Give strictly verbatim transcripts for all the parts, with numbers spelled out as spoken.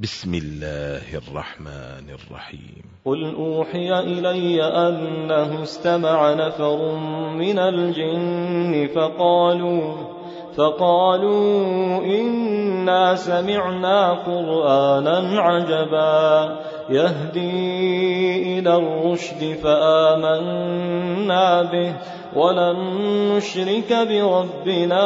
بسم الله الرحمن الرحيم. قل أوحي إلي أنه استمع نفر من الجن فقالوا فقالوا إنا سمعنا قرآنا عجبا يهدي إلى الرشد فآمنا به ولن نشرك بربنا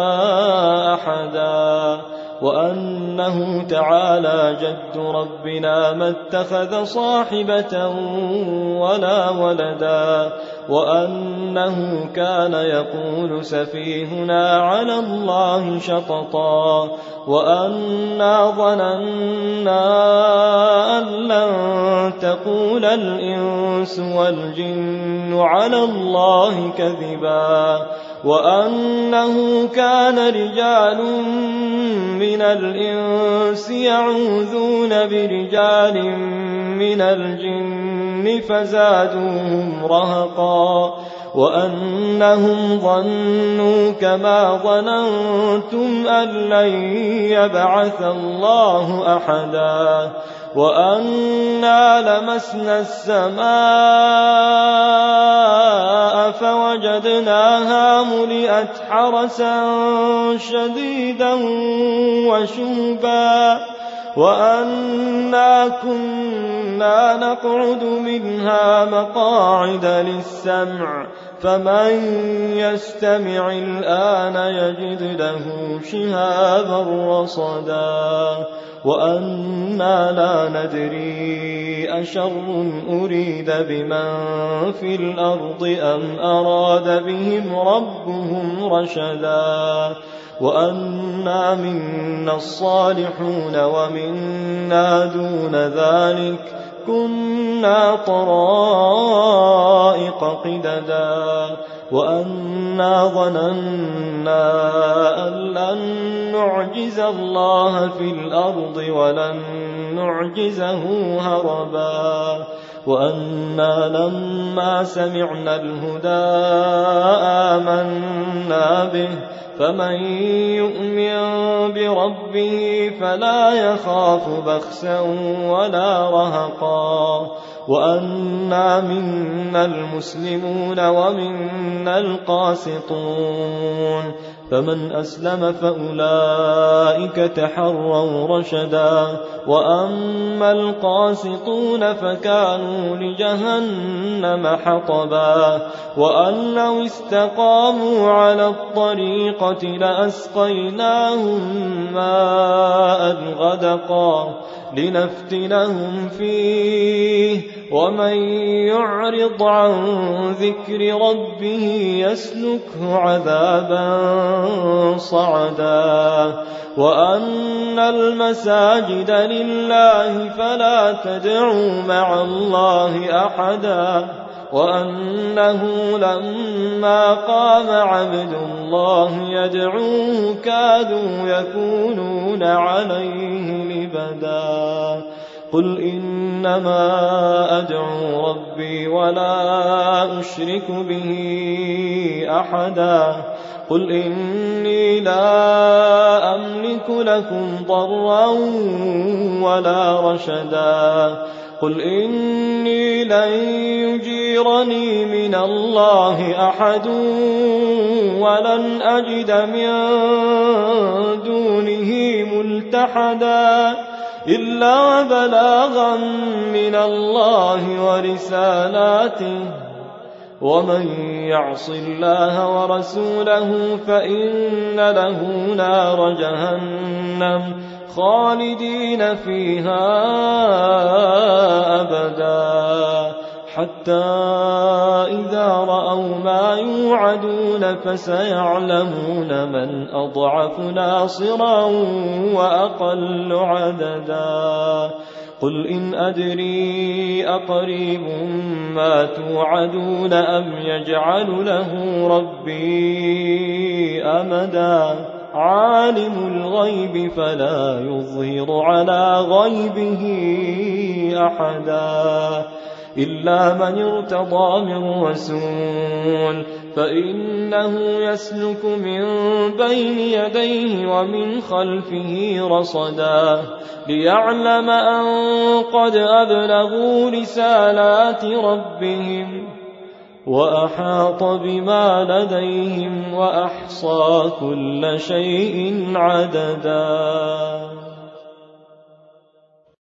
أحدا وأنه تعالى جد ربنا ما اتخذ صاحبة ولا ولدا وأنه كان يقول سفيهنا على الله شططا وأنا ظننا أن لن تقول الإنس والجن على الله كذبا وأنه كان رجال من الإنس يعوذون برجال من الجن فزادوهم رهقا وأنهم ظنوا كما ظننتم أن لن يبعث الله أحدا وأنا لمسنا السماء فوجدناها ملئت حرسا شديدا وشوبا وأنا كنا نقعد منها مقاعد للسمع فمن يستمع الآن يجد له شهابا رصدا وأنا لا ندري أشر أريد بمن في الأرض أم أراد بهم ربهم رشدا وأنا منا الصالحون ومنا دون ذلك كنا طرائق قددا وأنا ظننا أن لن نعجز الله في الأرض ولن نعجزه هربا وأنا لما سمعنا الهدى آمنا به فمن يؤمن بربه فلا يخاف بخسا ولا رهقا وأنا منا المسلمون ومنا القاسطون فمن أسلم فأولئك تحروا رشدا وأما القاسطون فكانوا لجهنم حطبا وأن لو استقاموا على الطريقة لأسقيناهم ماء غدقا لنفتنهم فيه ومن يعرض عن ذكر ربه يسلكه عذابا صعدا وأن المساجد لله فلا تدعوا مع الله أحدا وأنه لما قام عبد الله يدعوه كادوا يكونون عليه لبدا قل إنما أدعو ربي ولا أشرك به أحدا قل إني لا أملك لكم ضرا ولا رشدا قل إني لن يجيرني من الله أحد ولن أجد من دونه ملتحدا إلا بلاغا من الله ورسالاته ومن يعص الله ورسوله فإن له نار جهنم خالدين فيها أبدا حتى إذا رأوا ما يوعدون فسيعلمون من أضعف ناصرا وأقل عددا قل إن أدري أقريب ما توعدون أم يجعل له ربي أمدا عالم الغيب فلا يظهر على غيبه أحدا إلا من ارتضى من رسول فإنه يسلك من بين يديه ومن خلفه رصدا ليعلم أن قد أبلغوا رسالات ربهم وأحاط بما لديهم وأحصى كل شيء عددا.